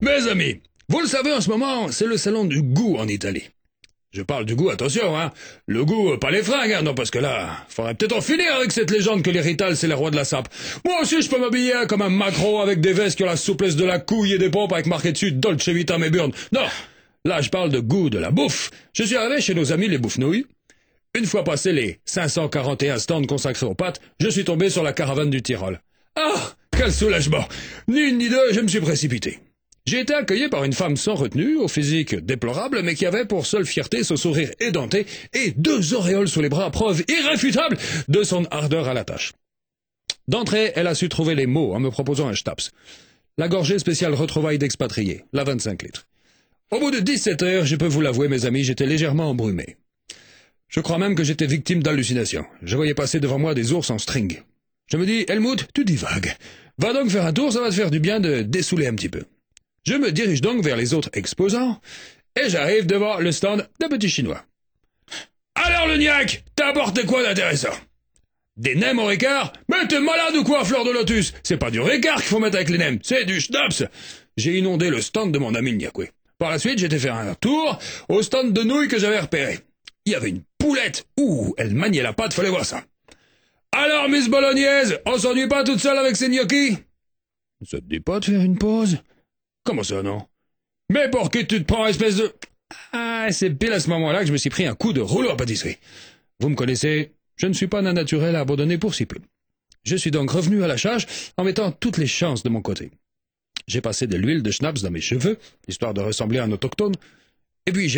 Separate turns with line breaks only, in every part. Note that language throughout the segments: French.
Mes amis, vous le savez en ce moment, c'est le salon du goût en Italie. Je parle du goût, attention, hein. Le goût, pas les fringues, hein. Non, parce que là, faudrait peut-être en finir avec cette légende que les Rital, c'est les rois de la sape. Moi aussi, je peux m'habiller comme un macro avec des vestes qui ont la souplesse de la couille et des pompes avec marqué dessus Dolce Vita Meburn. Non, là, je parle de goût de la bouffe. Je suis arrivé chez nos amis les bouffenouilles. Une fois passé les 541 stands consacrés aux pâtes, je suis tombé sur la caravane du Tyrol. Ah, quel soulagement! Ni une ni deux, je me suis précipité. J'ai été accueilli par une femme sans retenue, au physique déplorable, mais qui avait pour seule fierté ce sourire édenté et 2 auréoles sous les bras, preuve irréfutable de son ardeur à la tâche. D'entrée, elle a su trouver les mots en me proposant un schnaps. La gorgée spéciale retrouvailles d'expatriés, la 25 litres. Au bout de 17 heures, je peux vous l'avouer, mes amis, j'étais légèrement embrumé. Je crois même que j'étais victime d'hallucinations. Je voyais passer devant moi des ours en string. Je me dis, Helmut, tu divagues. Va donc faire un tour, ça va te faire du bien de dessouler un petit peu. Je me dirige donc vers les autres exposants, et j'arrive devant le stand d'un petit chinois. Alors le niaque, t'as apporté quoi d'intéressant? Des nems au Ricard? Mais t'es malade ou quoi, fleur de lotus? C'est pas du Ricard qu'il faut mettre avec les nems, c'est du schnaps. J'ai inondé le stand de mon ami Niakwe. Par la suite, j'étais faire un tour au stand de nouilles que j'avais repéré. Il y avait une poulette. Ouh, elle maniait la pâte, fallait voir ça. Alors, Miss Bolognaise, on s'ennuie pas toute seule avec ses gnocchis? Ça te dit pas de faire une pause? Comment ça, non? Mais pour qui tu te prends, espèce de... Ah, c'est pile à ce moment-là que je me suis pris un coup de rouleau à pâtisserie. Vous me connaissez, je ne suis pas d'un naturel abandonné pour si peu. Je suis donc revenu à la charge en mettant toutes les chances de mon côté. J'ai passé de l'huile de schnapps dans mes cheveux, histoire de ressembler à un autochtone, et puis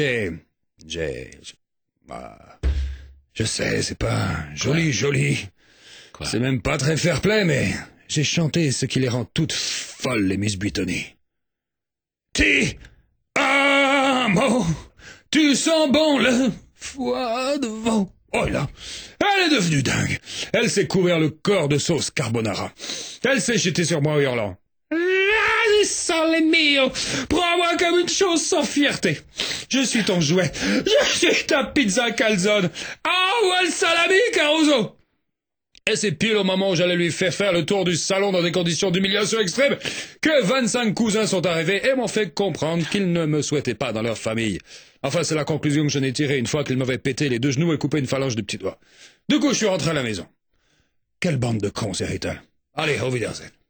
bah, je sais, c'est pas joli.
Quoi?
C'est même pas très fair-play, mais j'ai chanté ce qui les rend toutes folles, les Miss Buitoni. Ti amo, tu sens bon le foie de veau. Oh là, elle est devenue dingue. Elle s'est couvert le corps de sauce carbonara. Elle s'est jetée sur moi en hurlant. Sale mio, prends-moi comme une chose sans fierté. Je suis ton jouet. Je suis ta pizza calzone. Ah, ou el salami, Caruso. Et c'est pile au moment où j'allais lui faire le tour du salon dans des conditions d'humiliation extrême que 25 cousins sont arrivés et m'ont fait comprendre qu'ils ne me souhaitaient pas dans leur famille. Enfin, c'est la conclusion que je n'ai tirée une fois qu'ils m'avaient pété les 2 genoux et coupé une phalange du petit doigt. Du coup, je suis rentré à la maison. Quelle bande de cons, c'est Rital. Allez, au Wiedersehen.